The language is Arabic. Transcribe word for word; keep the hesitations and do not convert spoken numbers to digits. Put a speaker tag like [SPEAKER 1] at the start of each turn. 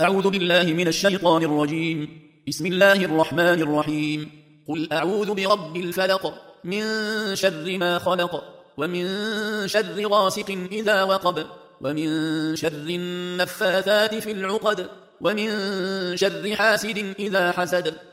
[SPEAKER 1] أعوذ بالله من الشيطان الرجيم. بسم الله الرحمن الرحيم. قل أعوذ برب الفلق من شر ما خلق ومن شر غاسق إذا وقب ومن شر النفاثات في العقد ومن شر حاسد إذا حسد